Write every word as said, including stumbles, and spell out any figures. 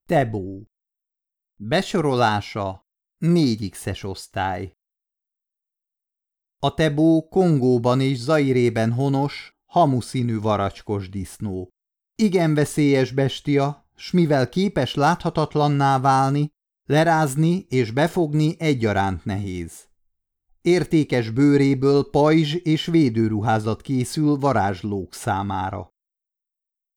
Tebó. Besorolása négy X-es osztály. A tebó Kongóban és Zairében honos, hamuszínű varacskos disznó. Igen veszélyes bestia, s mivel képes láthatatlanná válni, lerázni és befogni egyaránt nehéz. Értékes bőréből pajzs és védőruházat készül varázslók számára.